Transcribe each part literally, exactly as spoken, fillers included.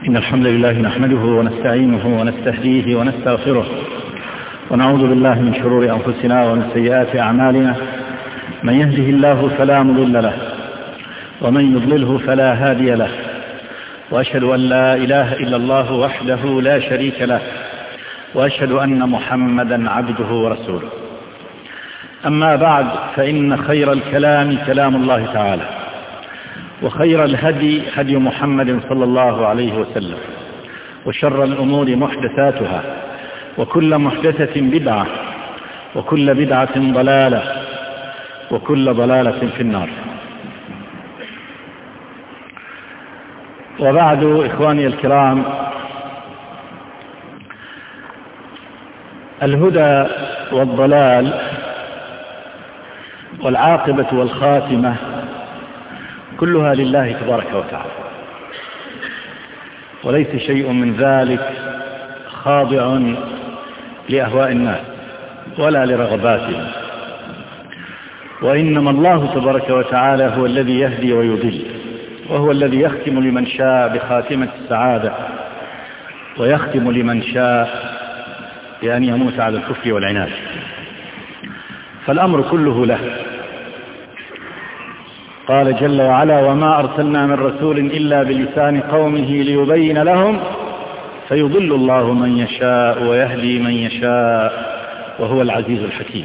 إن الحمد لله نحمده ونستعينه ونستهديه ونستغفره ونعوذ بالله من شرور أنفسنا ومن سيئات أعمالنا. من يهده الله فلا مضل له ومن يضلله فلا هادي له، وأشهد أن لا إله إلا الله وحده لا شريك له، وأشهد أن محمدا عبده ورسوله. أما بعد، فإن خير الكلام كلام الله تعالى، وخير الهدي هدي محمد صلى الله عليه وسلم، وشر الأمور محدثاتها، وكل محدثة بدعة، وكل بدعة ضلالة، وكل ضلالة في النار. وبعد، إخواني الكرام، الهدى والضلال والعاقبة والخاتمة كلها لله تبارك وتعالى، وليس شيء من ذلك خاضع لأهواء الناس ولا لرغباتهم، وإنما الله تبارك وتعالى هو الذي يهدي ويضل، وهو الذي يختم لمن شاء بخاتمة السعادة، ويختم لمن شاء بأن يموت على الكفر والعناد. فالأمر كله له. قال جل وعلا: وما أرسلنا من رسول إلا بلسان قومه ليبين لهم فيضل الله من يشاء ويهدي من يشاء وهو العزيز الحكيم.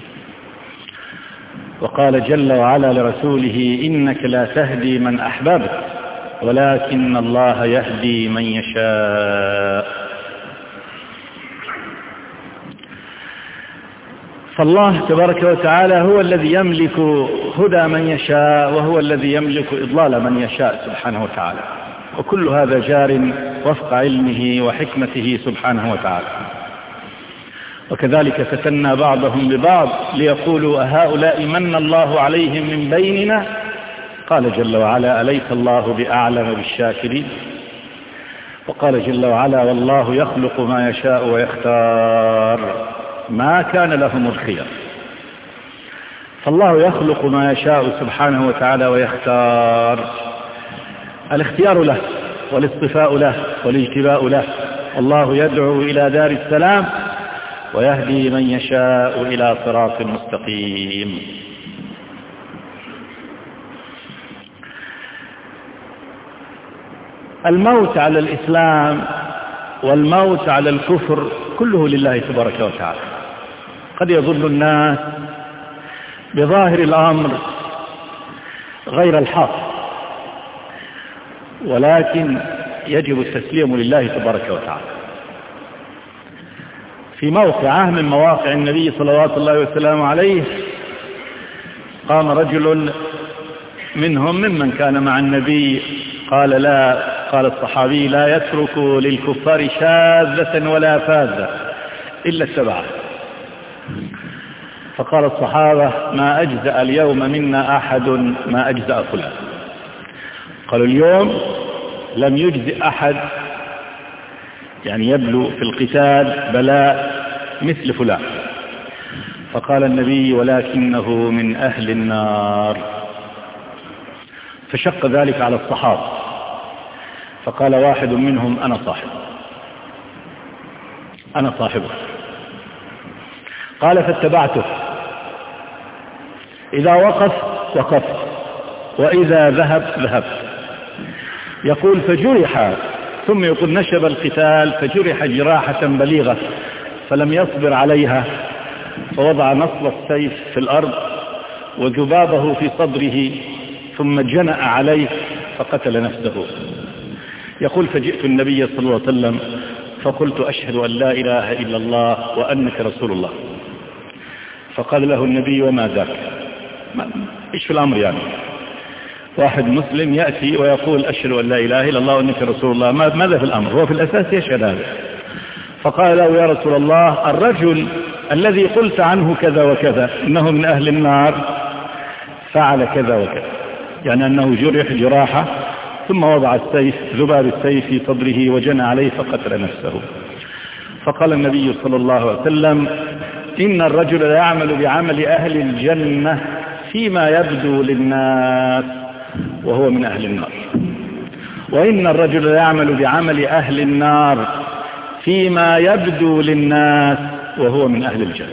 وقال جل وعلا لرسوله: إنك لا تهدي من أحببت ولكن الله يهدي من يشاء. فالله تبارك وتعالى هو الذي يملك هدى من يشاء، وهو الذي يملك إضلال من يشاء سبحانه وتعالى، وكل هذا جار وفق علمه وحكمته سبحانه وتعالى. وكذلك فتنا بعضهم ببعض ليقولوا أهؤلاء من الله عليهم من بيننا. قال جل وعلا: أليس الله بأعلم بالشاكرين. وقال جل وعلا: والله يخلق ما يشاء ويختار ما كان لهم الخير. فالله يخلق ما يشاء سبحانه وتعالى ويختار. الاختيار له، والاصطفاء له، والاجتباء له. الله يدعو إلى دار السلام ويهدي من يشاء إلى صراط مستقيم. الموت على الإسلام والموت على الكفر كله لله تبارك وتعالى. قد يظن الناس بظاهر الأمر غير الحق، ولكن يجب التسليم لله تبارك وتعالى. في موقعه من مواقع النبي صلوات الله وسلامه عليه، قام رجل منهم ممن كان مع النبي قال لا قال الصحابي: لا يترك للكفار شاذة ولا فاذة إلا اتبعه. فقال الصحابة: ما أجزأ اليوم منا أحد ما أجزأ فلان. قالوا: اليوم لم يجزئ أحد، يعني يبلو في القتال بلاء مثل فلان. فقال النبي: ولكنه من أهل النار. فشق ذلك على الصحابة، فقال واحد منهم: أنا صاحب أنا صاحبه. قال: فاتبعته، إذا وقف وقفت، وإذا ذهب ذهبت. يقول: فجرح، ثم يقول: نشب القتال فجرح جراحة بليغة فلم يصبر عليها، فوضع نصب السيف في الأرض وجبابه في صدره، ثم جنأ عليه فقتل نفسه. يقول: فجئت النبي صلى الله عليه وسلم فقلت: أشهد أن لا إله إلا الله وأنك رسول الله. فقال له النبي: وما ذاك؟ إيش في الأمر يعني؟ واحد مسلم يأتي ويقول: أشهد أن لا إله إلا الله وأنك رسول الله، ماذا في الأمر؟ هو في الأساس يشهد هذا. فقال له: يا رسول الله، الرجل الذي قلت عنه كذا وكذا إنه من أهل النار فعل كذا وكذا، يعني أنه جرح جراحة ثم وضع السيف ذباب السيف في صدره وجنى عليه فقتل نفسه. فقال النبي صلى الله عليه وسلم: إن الرجل لا يعمل بعمل أهل الجنة فيما يبدو للناس وهو من أهل النار. وإن الرجل يعمل بعمل أهل النار فيما يبدو للناس وهو من أهل الجنة.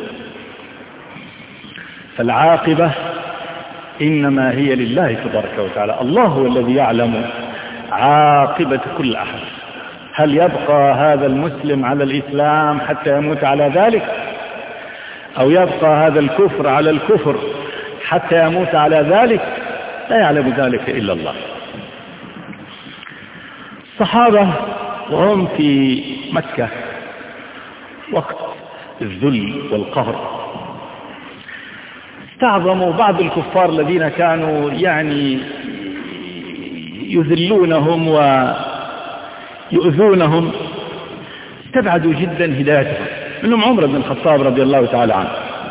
فالعاقبة إنما هي لله تبارك وتعالى. الله هو الذي يعلم عاقبة كل أحد. هل يبقى هذا المسلم على الإسلام حتى يموت على ذلك، أو يبقى هذا الكفر على الكفر حتى يموت على ذلك؟ لا يعلم ذلك إلا الله. الصحابة وهم في مكة وقت الذل والقهر استعظموا بعض الكفار الذين كانوا يعني يذلونهم ويؤذونهم، استبعدوا جدا هدايتهم، منهم عمر بن الخطاب رضي الله تعالى عنه.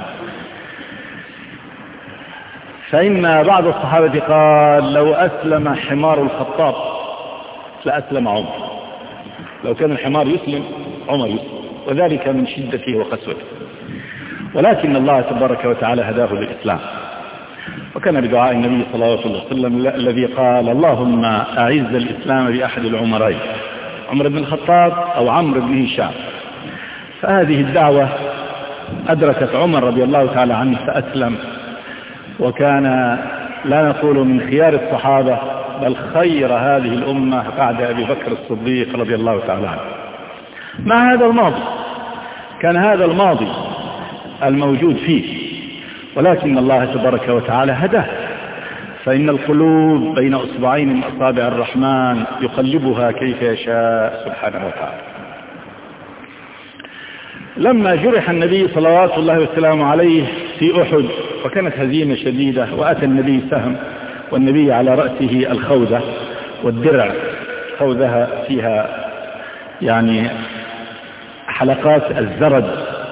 فإن بعض الصحابة قال لو أسلم حمار الخطاب لأسلم عمر. لو كان الحمار يسلم عمر يسلم، وذلك من شدته وقسوته. ولكن الله تبارك وتعالى هداه للإسلام، وكان بدعاء النبي صلى الله عليه وسلم الذي قال اللهم أعز الإسلام بأحد العمرين، عمر بن الخطاب أو عمرو بن هشام. فهذه الدعوة أدركت عمر رضي الله تعالى عنه فأسلم، وكان لا نقول من خيار الصحابة بل خير هذه الأمة بعد أبي بكر الصديق رضي الله تعالى عنه. مع هذا الماضي، كان هذا الماضي الموجود فيه، ولكن الله تبارك وتعالى هداه. فإن القلوب بين أصبعين من أصابع الرحمن يقلبها كيف يشاء سبحانه وتعالى. لما جرح النبي صلوات الله وسلامه عليه في أحد وكانت هزيمة شديدة، وأتى النبي سهم والنبي على رأسه الخوذة والدرع، خوذها فيها يعني حلقات الزرد،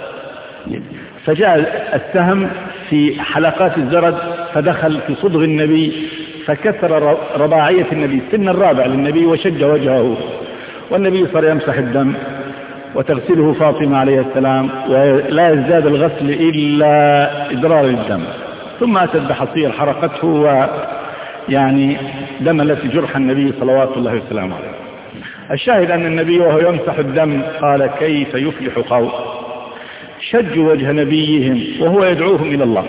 فجاء السهم في حلقات الزرد فدخل في صدغ النبي فكسر رباعية النبي، سن الرابع للنبي، وشج وجهه، والنبي صار يمسح الدم وتغسله فاطمة عليه السلام، ولا يزداد الغسل إلا إدرار الدم. ثم أتت بحصير حرقته ويعني دملت جرح النبي صلوات الله وسلامه عليه. الشاهد أن النبي وهو يمسح الدم قال كيف يفلح قوم شجوا وجه نبيهم وهو يدعوهم إلى الله.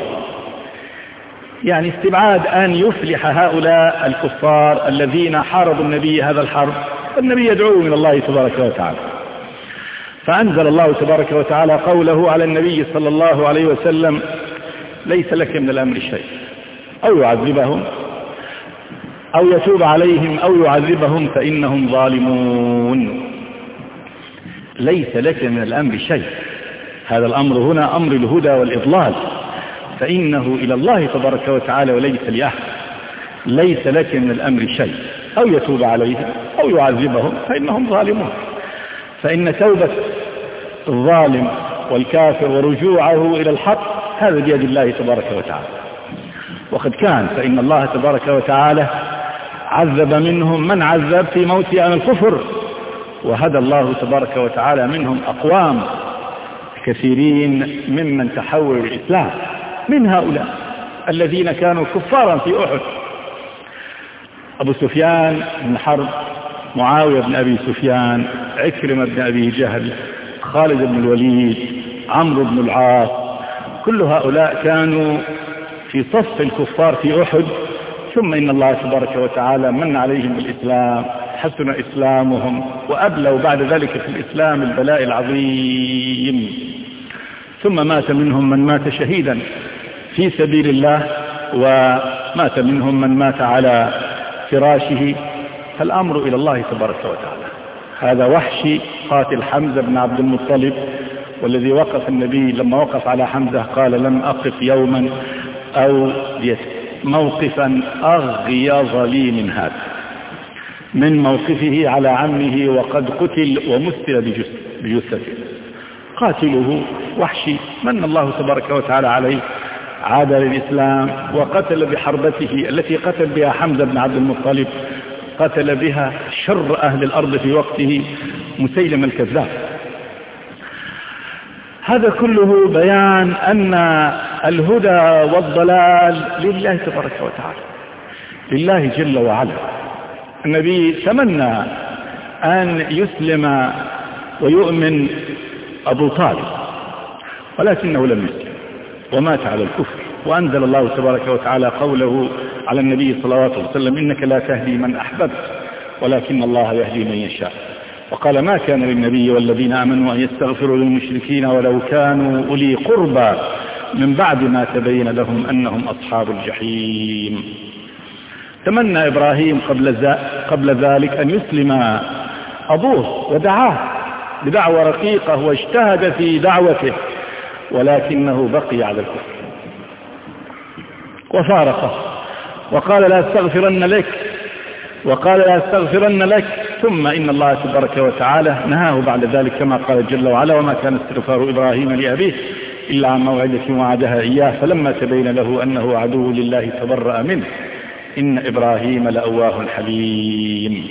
يعني استبعاد أن يفلح هؤلاء الكفار الذين حاربوا النبي هذا الحرب، النبي يدعوهم إلى الله تبارك وتعالى. فأنزل الله تبارك وتعالى قوله على النبي صلى الله عليه وسلم ليس لك من الأمر شيء، أو يعذبهم أو يتوب عليهم أو يعذبهم فإنهم ظالمون. ليس لك من الأمر شيء، هذا الأمر هنا أمر الهدى والإضلال، فإنه إلى الله تبارك وتعالى وليس لأحد. ليس لك من الأمر شيء، أو يتوب عليهم أو يعذبهم فإنهم ظالمون. فإن توبة الظالم والكافر ورجوعه إلى الحق هذا بيد الله تبارك وتعالى، وقد كان. فإن الله تبارك وتعالى عذب منهم من عذب في موت عن الكفر، وهدى الله تبارك وتعالى منهم أقوام كثيرين ممن تحولوا الإسلام، من هؤلاء الذين كانوا كفارا في أحد: أبو سفيان بن حرب، معاوية بن أبي سفيان، عكرمة بن أبي جهل، خالد بن الوليد، عمرو بن العاص. كل هؤلاء كانوا في صف الكفار في أحد، ثم إن الله تبارك وتعالى من عليهم بالإسلام، حسن إسلامهم، وأبلوا بعد ذلك في الإسلام البلاء العظيم. ثم مات منهم من مات شهيدا في سبيل الله، ومات منهم من مات على فراشه. فالأمر إلى الله تبارك وتعالى. هذا وحشي قاتل حمزة بن عبد المطلب، والذي وقف النبي لما وقف على حمزة قال لم أقف يوما أو موقفا أغيظ لي من هذا، من موقفه على عمه وقد قتل ومثل بجثته. قاتله وحشي من الله تبارك وتعالى عليه، عاد للإسلام وقتل بحربته التي قتل بها حمزة بن عبد المطلب، قتل بها شر أهل الأرض في وقته مسيلم الكذاب. هذا كله بيان أن الهدى والضلال لله تبارك وتعالى، لله جل وعلا. النبي تمنى أن يسلم ويؤمن أبو طالب، ولكنه لم يسلم ومات على الكفر، وأنزل الله تبارك وتعالى قوله على النبي صلى الله عليه وسلم: إنك لا تهدي من أحببت ولكن الله يهدي من يشاء. وقال: ما كان للنبي والذين آمنوا أن يستغفروا للمشركين ولو كانوا أولي قربى من بعد ما تبين لهم أنهم أصحاب الجحيم. تمنى إبراهيم قبل, قبل ذلك أن يسلم أبوه ودعاه بدعوة رقيقة واجتهد في دعوته، ولكنه بقي على الكفر وفارقه وقال: لا استغفرن لك وقال لا استغفرن لك ثم إن الله تبارك وتعالى نهاه بعد ذلك كما قال جل وعلا: وما كان استغفار إبراهيم لأبيه إلا عن موعدة وعدها إياه فلما تبين له أنه عدو لله تبرأ منه إن إبراهيم لأواه حليم.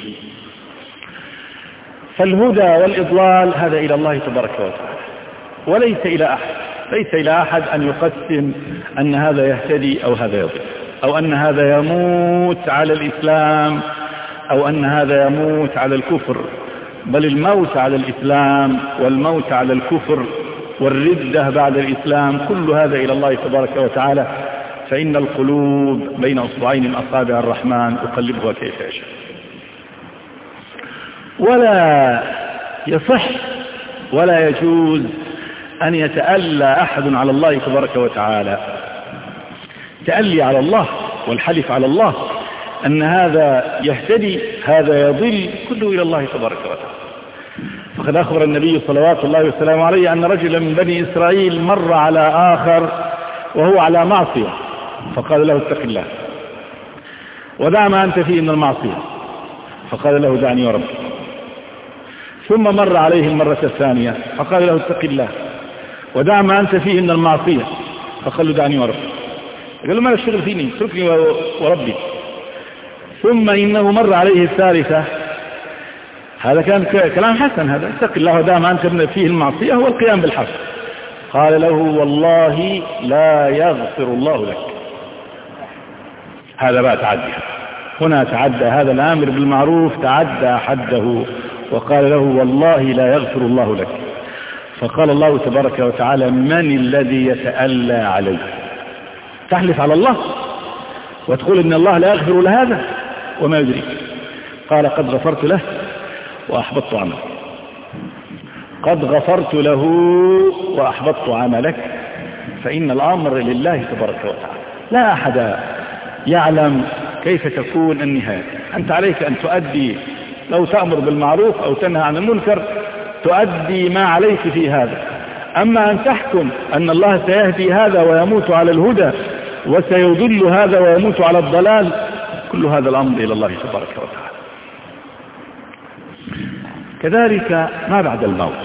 فالهدى والإضلال هذا إلى الله تبارك وتعالى، وليس إلى أحد ليس إلى أحد أن يقسم أن هذا يهتدي أو هذا يضل، أو أن هذا يموت على الإسلام أو أن هذا يموت على الكفر، بل الموت على الإسلام والموت على الكفر والردة بعد الإسلام كل هذا إلى الله تبارك وتعالى، فإن القلوب بين أصبعين من أصابع الرحمن يقلبها كيف يشاء. ولا يصح ولا يجوز أن يتألى أحد على الله تبارك وتعالى تألي على الله والحلف على الله أن هذا يهتدي هذا يضل كله إلى الله تبارك وتعالى. فقد أخبر النبي صلوات الله وسلامه عليه أن رجلا من بني إسرائيل مر على آخر وهو على معصية فقال له: اتق الله ودع ما أنت فيه من المعصية، فقال له: دعني وربي. ثم مر عليه المرة الثانية فقال له: اتق الله ودع ما أنت فيه من المعصية، فقال له: دعني وربي. قال له: ما الشغل فيني، اتركني وربي. ثم إنه مر عليه الثالثة، هذا كان كلام حسن، هذا اتق الله ودع ما أنت فيه المعصية هو القيام بالحق. قال له: والله لا يغفر الله لك. هذا بقى تعدي، هنا تعدى هذا الآمر بالمعروف تعدى حده وقال له: والله لا يغفر الله لك. فقال الله تبارك وتعالى: من الذي يتألى عليه؟ تحلف على الله وتقول إن الله لا يغفر لهذا وما يدريك. قال: قد غفرت له وأحبطت عمله. قد غفرت له وأحبطت عملك، فإن الأمر لله تبارك وتعالى، لا أحد يعلم كيف تكون النهاية. أنت عليك أن تؤدي، لو تأمر بالمعروف أو تنهى عن المنكر تؤدي ما عليك في هذا. أما أن تحكم أن الله سيهدي هذا ويموت على الهدى وسيضل هذا ويموت على الضلال، كل هذا الأمر إلى الله تبارك وتعالى. كذلك ما بعد الموت،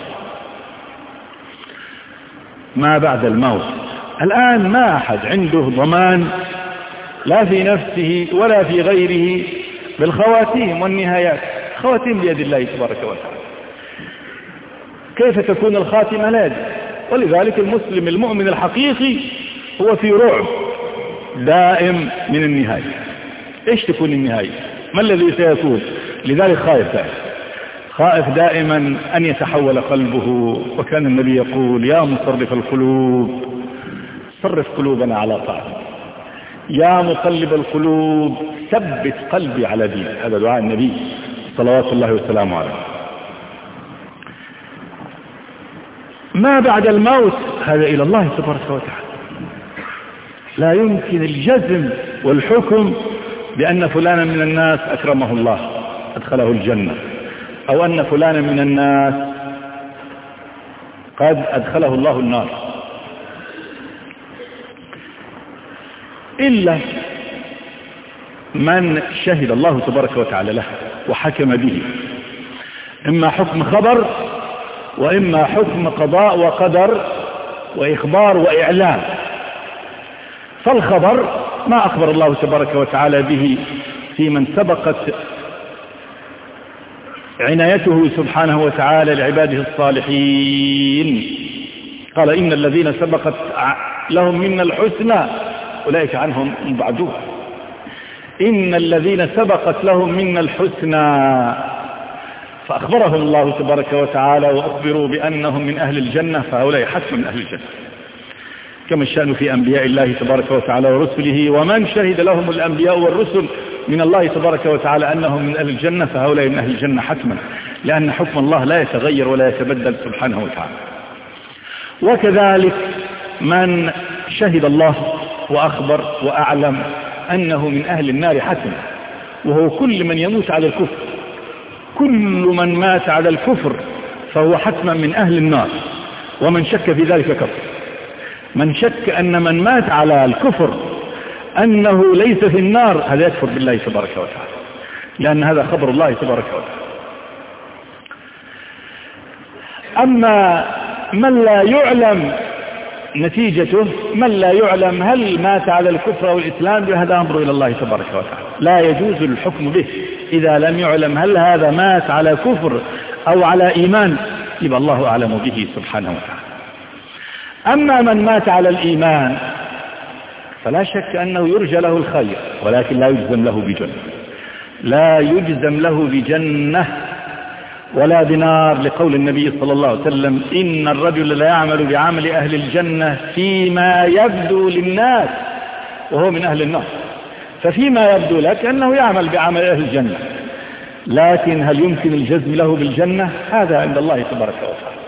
ما بعد الموت الآن ما أحد عنده ضمان لا في نفسه ولا في غيره بالخواتيم والنهايات. خواتيم بيد الله تبارك وتعالى، كيف تكون الخاتمة لا يدري. ولذلك المسلم المؤمن الحقيقي هو في رعب دائم من النهاية. ايش تكون النهاية؟ ما الذي سيكون؟ لذلك خائف دائما خائف دائما أن يتحول قلبه. وكان النبي يقول: يا مصرف القلوب صرف قلوبنا على طاعتك، يا مقلب القلوب ثبت قلبي على دينك. هذا دعاء النبي صلوات الله وسلامه عليه. ما بعد الموت هذا إلى الله تبارك وتعالى. لا يمكن الجزم والحكم بأن فلانا من الناس أكرمه الله أدخله الجنة، أو أن فلانا من الناس قد أدخله الله النار، إلا من شهد الله تبارك وتعالى له وحكم به، إما حكم خبر وإما حكم قضاء وقدر وإخبار وإعلام. فالخبر ما أخبر الله تبارك وتعالى به في من سبقت عنايته سبحانه وتعالى لعباده الصالحين. قال: إن الذين سبقت لهم منا الحسنى أولئك عنهم مبعدون. إن الذين سبقت لهم منا الحسنى، فأخبرهم الله تبارك وتعالى وأخبروا بأنهم من أهل الجنة، فهؤلاء حسب من أهل الجنة. كما الشأن في أنبياء الله تبارك وتعالى ورسله، ومن شهد لهم الأنبياء والرسل من الله تبارك وتعالى أنهم من أهل الجنة فهؤلاء من أهل الجنة حتما، لأن حكم الله لا يتغير ولا يتبدل سبحانه وتعالى. وكذلك من شهد الله وأخبر وأعلم أنه من أهل النار حتما، وهو كل من يموت على الكفر، كل من مات على الكفر فهو حتما من أهل النار، ومن شك في ذلك كفر. من شك أن من مات على الكفر أنه ليس في النار هذا يكفر بالله تبارك وتعالى، لأن هذا خبر الله تبارك وتعالى. أما من لا يعلم نتيجته، من لا يعلم هل مات على الكفر أو الإسلام، هذا أمر إلى الله تبارك وتعالى، لا يجوز الحكم به إذا لم يعلم هل هذا مات على كفر أو على إيمان، يبقى الله أعلم به سبحانه وتعالى. أما من مات على الإيمان فلا شك أنه يرجى له الخير، ولكن لا يجزم له بجنة، لا يجزم له بجنة ولا بنار، لقول النبي صلى الله عليه وسلم: إن الرجل لا يعمل بعمل أهل الجنة فيما يبدو للناس وهو من أهل النار. ففيما يبدو لك أنه يعمل بعمل أهل الجنة، لكن هل يمكن الجزم له بالجنة؟ هذا عند الله تبارك وتعالى.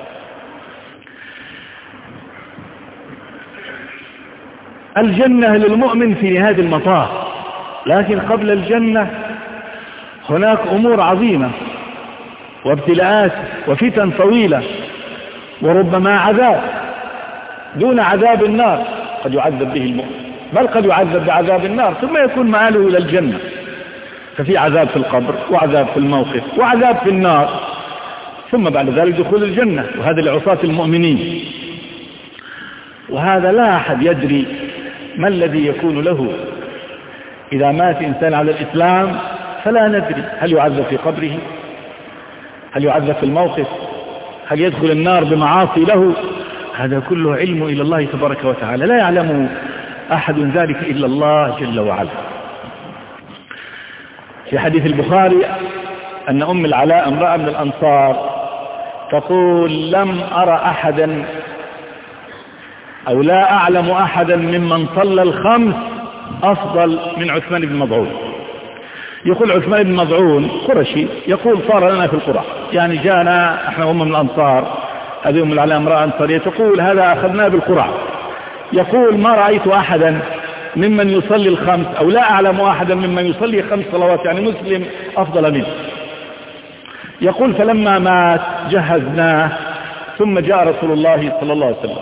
الجنة للمؤمن في نهاية المطاف، لكن قبل الجنة هناك أمور عظيمة وابتلاءات وفتن طويلة، وربما عذاب دون عذاب النار قد يعذب به المؤمن، بل قد يعذب بعذاب النار ثم يكون مآله إلى الجنة. ففي عذاب في القبر، وعذاب في الموقف، وعذاب في النار، ثم بعد ذلك دخول الجنة، وهذا لعصاة المؤمنين. وهذا لا أحد يدري ما الذي يكون له إذا مات إنسان على الإسلام، فلا ندري هل يعذب في قبره، هل يعذب في الموقف، هل يدخل النار بمعاصي له. هذا كله علم إلى الله تبارك وتعالى، لا يعلم أحد ذلك إلا الله جل وعلا. في حديث البخاري أن أم العلاء امرأة من الأنصار تقول: لم أرى أحدا أو لا أعلم أحدا ممن صلى الخمس أفضل من عثمان بن مظعون. يقول عثمان بن مظعون قرشي، يقول: صار لنا في القرى، يعني جاءنا احنا هم من الأنصار، هذه أم العلاء امرأة أنصارية تقول: هذا أخذناه بالقرى. يقول: ما رأيت أحدا ممن يصلي الخمس أو لا أعلم أحدا ممن يصلي خمس صلوات، يعني مسلم أفضل منه. يقول: فلما مات جهزناه، ثم جاء رسول الله صلى الله عليه وسلم،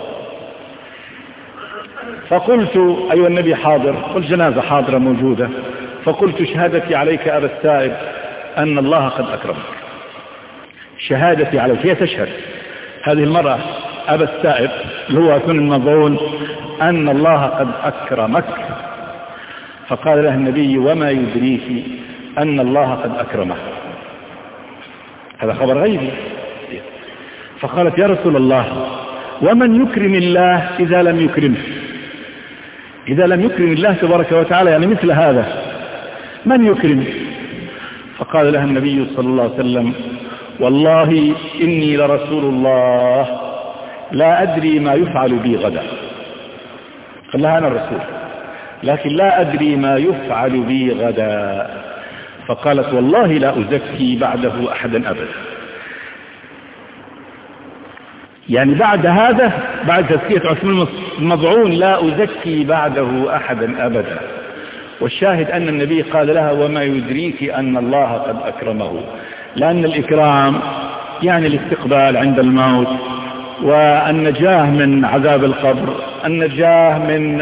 فقلت: أيها النبي حاضر؟ والجنازة حاضرة موجودة. فقلت: شهادتي عليك أبا السائب أن الله قد أكرمك. شهادتي عليك، هي تشهد هذه المرأة أبا السائب اللي هو عثمان بن مظعون أن الله قد أكرمك. فقال له النبي: وما يدريك أن الله قد أكرمك؟ هذا خبر غيبي. فقالت: يا رسول الله، ومن يكرم الله إذا لم يكرمه؟ إذا لم يكرم الله تبارك وتعالى، يعني مثل هذا، من يكرم؟ فقال لها النبي صلى الله عليه وسلم: والله إني لرسول الله لا أدري ما يفعل بي غدا. قال لها: أنا الرسول، لكن لا أدري ما يفعل بي غدا. فقالت: والله لا أزكي بعده أحدا أبدا. يعني بعد هذا، بعد تزكية عثمان المظعون، لا أزكي بعده أحدا أبدا. والشاهد أن النبي قال لها: وما يدريك أن الله قد أكرمه، لأن الإكرام يعني الاستقبال عند الموت، والنجاة من عذاب القبر، النجاة من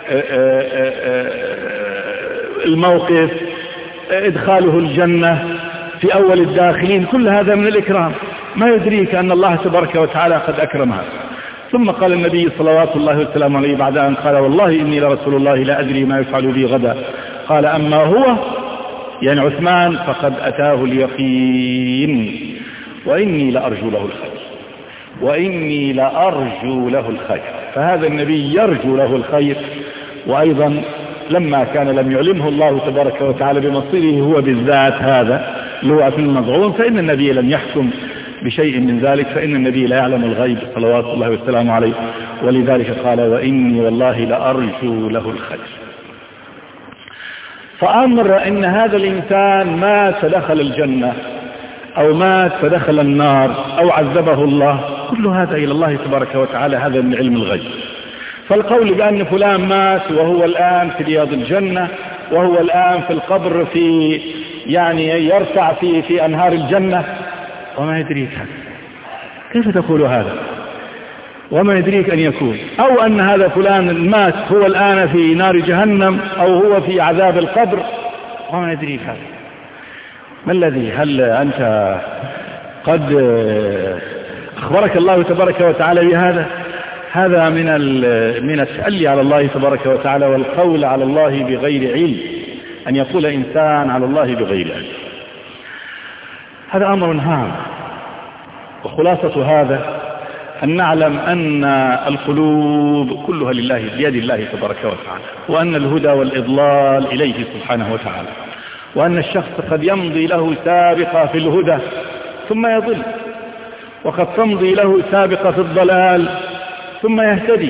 الموقف، إدخاله الجنة في أول الداخلين، كل هذا من الإكرام. ما يدريك أن الله تبارك وتعالى قد أكرمها. ثم قال النبي صلوات الله والسلام عليه بعد أن قال: والله إني لرسول الله لا أدري ما يفعل بي غدا، قال: أما هو، يعني عثمان، فقد أتاه اليقين، وإني لأرجو له الخير، وإني لأرجو له الخير. فهذا النبي يرجو له الخير، وأيضا لما كان لم يعلمه الله تبارك وتعالى بمصيره هو بالذات هذا اللي هو في المضعون، فإن النبي لم يحكم بشيء من ذلك، فإن النبي لا يعلم الغيب صلوات الله والسلام عليه، ولذلك قال وإني والله لأرجو له الخير. فأمر إن هذا الإنسان مات فدخل الجنة أو مات فدخل النار أو عذبه الله، كل هذا إلى الله تبارك وتعالى، هذا من علم الغيب. فالقول بأن فلان مات وهو الآن في رياض الجنة وهو الآن في القبر في يعني يرتع في في أنهار الجنة، وما يدريك هذا، كيف تقول هذا؟ وما يدريك أن يكون، أو أن هذا فلان مات هو الآن في نار جهنم أو هو في عذاب القبر، وما يدريك هذا. ما الذي هل أنت قد أخبرك الله تبارك وتعالى بهذا؟ هذا من من التألي على الله تبارك وتعالى والقول على الله بغير علم، أن يقول إنسان على الله بغير علم، هذا أمر هام. وخلاصة هذا أن نعلم أن القلوب كلها لله بيد الله تبارك وتعالى، وأن الهدى والإضلال إليه سبحانه وتعالى، وأن الشخص قد يمضي له سابقة في الهدى ثم يضل، وقد تمضي له سابقة في الضلال ثم يهتدي.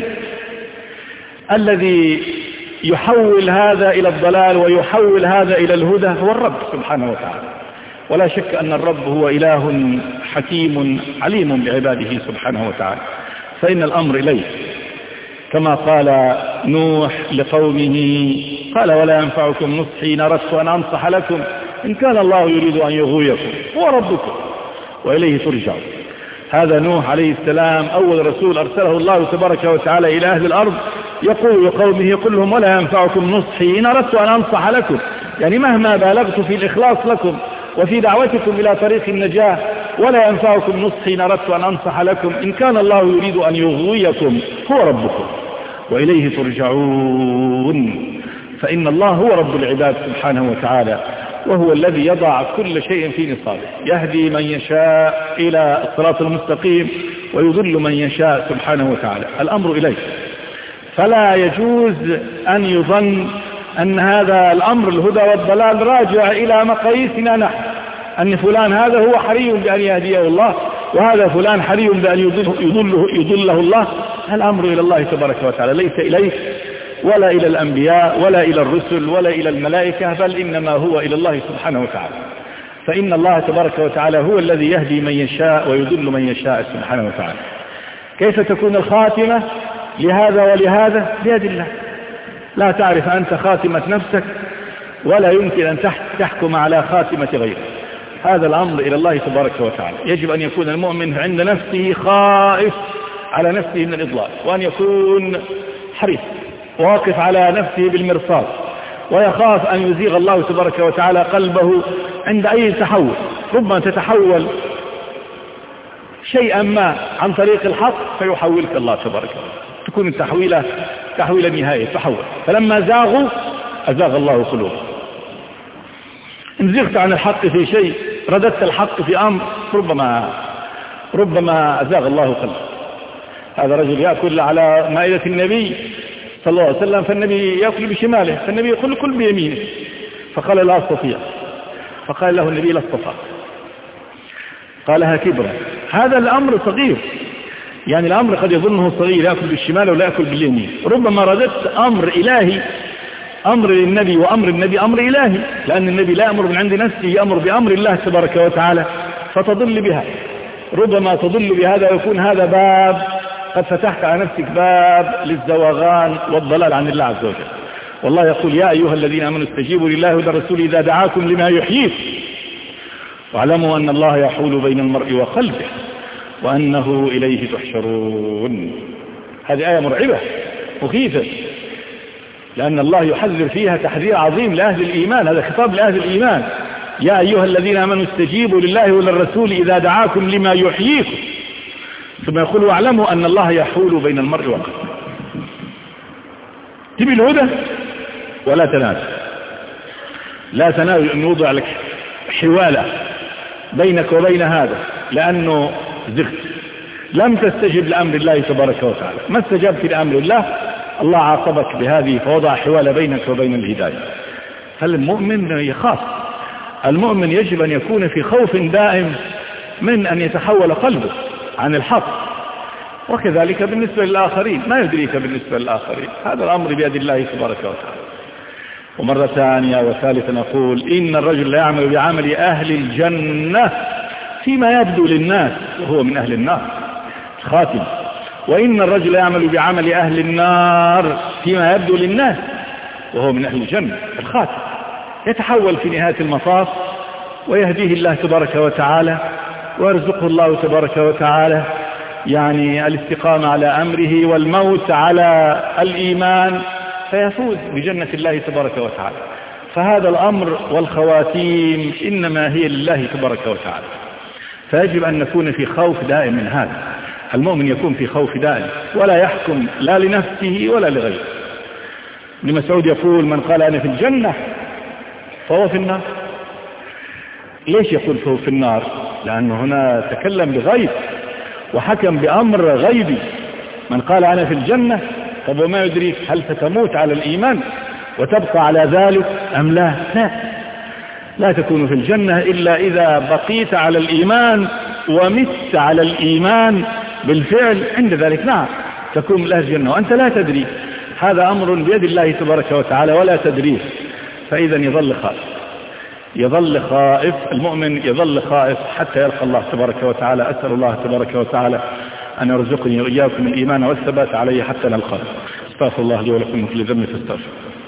الذي يحول هذا إلى الضلال ويحول هذا إلى الهدى هو الرب سبحانه وتعالى، ولا شك أن الرب هو إله حكيم عليم بعباده سبحانه وتعالى. فإن الأمر إليه، كما قال نوح لقومه قال ولا ينفعكم نصحي إن أردت أن أنصح لكم إن كان الله يريد أن يغويكم هو ربكم وإليه ترجعون. هذا نوح عليه السلام أول رسول أرسله الله تبارك وتعالى إلى أهل الأرض، يقول لقومه يقول لهم ولا ينفعكم نصحي إن أردت أن أنصح لكم، يعني مهما بالغت في الإخلاص لكم وفي دعوتكم إلى طريق النجاة ولا ينفعكم نصحي إن أردت أن أنصح لكم إن كان الله يريد أن يغويكم هو ربكم وإليه ترجعون. فإن الله هو رب العباد سبحانه وتعالى، وهو الذي يضع كل شيء في نصابه، يهدي من يشاء إلى الصراط المستقيم ويضل من يشاء سبحانه وتعالى. الأمر إليه، فلا يجوز أن يظن أن هذا الأمر الهدى والضلال راجع إلى مقاييسنا نحن، أن فلان هذا هو حري بأن يهديه الله وهذا فلان حري بأن يضله, يضله, يضله الله. الأمر إلى الله تبارك وتعالى، ليس إليه ولا إلى الأنبياء ولا إلى الرسل ولا إلى الملائكة، بل إنما هو إلى الله سبحانه وتعالى. فإن الله تبارك وتعالى هو الذي يهدي من يشاء ويضل من يشاء سبحانه وتعالى. كيف تكون الخاتمة لهذا ولهذا؟ بيد الله. لا تعرف أنت خاتمة نفسك ولا يمكن أن تحكم على خاتمة غيرك. هذا الأمر إلى الله تبارك وتعالى. يجب أن يكون المؤمن عند نفسه خائف على نفسه من الإضلال، وأن يكون حريص واقف على نفسه بالمرصاد، ويخاف أن يزيغ الله تبارك وتعالى قلبه عند أي تحول. ربما تتحول شيئا ما عن طريق الحق فيحولك الله تبارك وتعالى، تكون التحويلة تحويل نهاية تحول. فلما زاغوا أزاغ الله قلوبهم. إن زغت عن الحق في شيء رددت الحق في أمر ربما ربما أزاغ الله قلبه. هذا رجل يأكل على مائدة النبي صلى الله عليه وسلم، فالنبي يأكل بشماله، فالنبي يقول كل بيمينه، فقال لا أستطيع، فقال له النبي لا استطاع، قالها كبرا. هذا الأمر صغير، يعني الأمر قد يظنه صغير، يأكل بالشمال ولا يأكل باليمين. ربما رددت أمر إلهي، أمر للنبي وأمر النبي أمر إلهي، لأن النبي لا يأمر من عند نفسه، يأمر بأمر الله تبارك وتعالى، فتضل بها. ربما تضل بهذا ويكون هذا باب قد فتحت على نفسك باب للزواغان والضلال عن الله عز وجل. والله يقول يا أيها الذين آمنوا استجيبوا لله وللرسول إذا دعاكم لما يحييكم واعلموا أن الله يحول بين المرء وقلبه وأنه إليه تحشرون. هذه آية مرعبة مخيفة، لأن الله يحذر فيها تحذير عظيم لأهل الإيمان. هذا خطاب لأهل الإيمان، يا أيها الذين آمنوا استجيبوا لله وللرسول إذا دعاكم لما يحييكم، ثم يقول واعلموا أن الله يحول بين المرء وقلبه. تبي الهدى ولا تنال، لا تنال أن يوضع لك حوالة بينك وبين هذا، لأنه زغت، لم تستجب لأمر الله تبارك وتعالى. ما استجبت لأمر الله الله عاقبك بهذه فوضع حوال بينك وبين الهداية. هل المؤمن يخاف؟ المؤمن يجب أن يكون في خوف دائم من أن يتحول قلبه عن الحق، وكذلك بالنسبة للآخرين، ما يدريك بالنسبة للآخرين، هذا الأمر بيد الله تبارك وتعالى. ومرة ثانية وثالثة نقول إن الرجل لا يعمل بعمل أهل الجنة فيما يبدو للناس وهو من أهل النار، خاتم. وإن الرجل يعمل بعمل أهل النار فيما يبدو للناس وهو من أهل الجنة، الخاتم. يتحول في نهاية المطاف ويهديه الله تبارك وتعالى ويرزقه الله تبارك وتعالى يعني الاستقامة على أمره والموت على الإيمان، فيفوز بجنة الله تبارك وتعالى. فهذا الأمر والخواتيم إنما هي لله تبارك وتعالى، فيجب أن نكون في خوف دائم من هذا. المؤمن يكون في خوف دائم ولا يحكم لا لنفسه ولا لغيره. ابن مسعود يقول من قال أنا في الجنة فهو في النار. ليش يقول فهو في النار؟ لأنه هنا تكلم بغيب وحكم بأمر غيبي. من قال أنا في الجنة، طب وما يدريك هل ستموت على الإيمان وتبقى على ذلك أم لا؟ لا لا تكون في الجنة إلا إذا بقيت على الإيمان ومت على الإيمان بالفعل، عند ذلك نعم تكون من أهل الجنة وأنت لا تدري. هذا أمر بيد الله تبارك وتعالى ولا تدريه. فإذا يظل خائف، يظل خائف المؤمن، يظل خائف حتى يلقى الله تبارك وتعالى. أسأل الله تبارك وتعالى أن يرزقني وإياكم الإيمان والثبات عليه حتى نلقاه. استغفر الله لي ولكم من كل ذنب فاستغفر.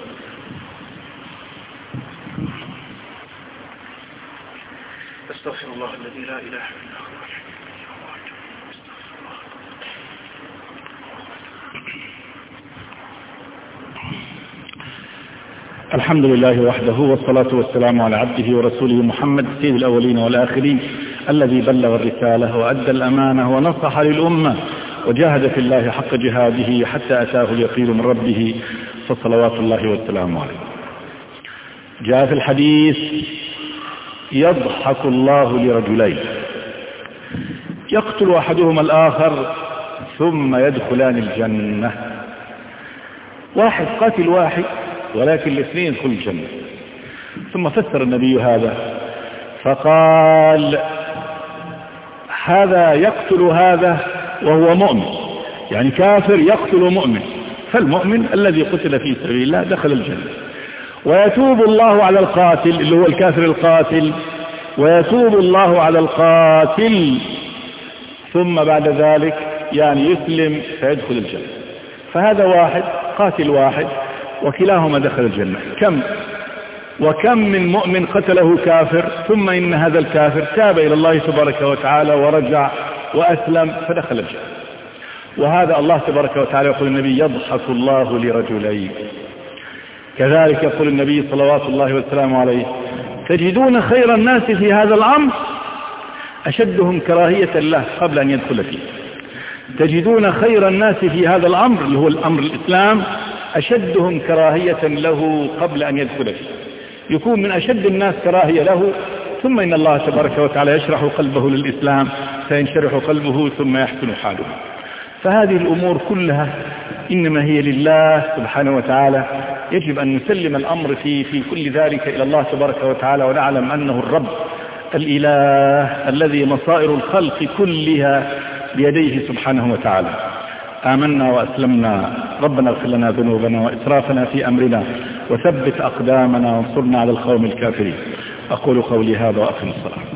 استغفر الله الذي لا إله إلا هو. الحمد لله وحده والصلاة والسلام على عبده ورسوله محمد سيد الأولين والآخرين الذي بلغ الرسالة وأدى الأمانة ونصح للأمة وجاهد في الله حق جهاده حتى أتاه اليقين من ربه، فصلوات الله والسلام عليه. جاء في الحديث يضحك الله لرجلين يقتل أحدهما الآخر ثم يدخلان الجنة. واحد قاتل واحد ولكن الاثنين يدخلوا الجنة. ثم فسر النبي هذا فقال هذا يقتل هذا وهو مؤمن، يعني كافر يقتل مؤمن، فالمؤمن الذي قتل في سبيل الله دخل الجنة. ويتوب الله على القاتل اللي هو الكافر القاتل، ويتوب الله على القاتل ثم بعد ذلك يعني يسلم فيدخل الجنة. فهذا واحد قاتل واحد وكلاهما دخل الجنة. كم وكم من مؤمن قتله كافر ثم إن هذا الكافر تاب إلى الله تبارك وتعالى ورجع وأسلم فدخل الجنة. وهذا الله تبارك وتعالى يقول النبي يضحك الله لرجلين. كذلك يقول النبي صلوات الله والسلام عليه تجدون خير الناس في هذا الأمر أشدهم كراهية له قبل أن يدخل فيه. تجدون خير الناس في هذا الأمر اللي هو الأمر الإسلام أشدهم كراهية له قبل أن يدخل فيه. يكون من أشد الناس كراهية له ثم إن الله تبارك وتعالى يشرح قلبه للإسلام فينشرح قلبه ثم يحسن حاله. فهذه الأمور كلها إنما هي لله سبحانه وتعالى. يجب أن نسلم الأمر في في كل ذلك إلى الله تبارك وتعالى ونعلم أنه الرب الإله الذي مصائر الخلق كلها بيديه سبحانه وتعالى. آمنا وأسلمنا. ربنا اغفر لنا ذنوبنا وإسرافنا في أمرنا وثبت أقدامنا وانصرنا على القوم الكافرين. أقول قولي هذا وأقم الصلاة.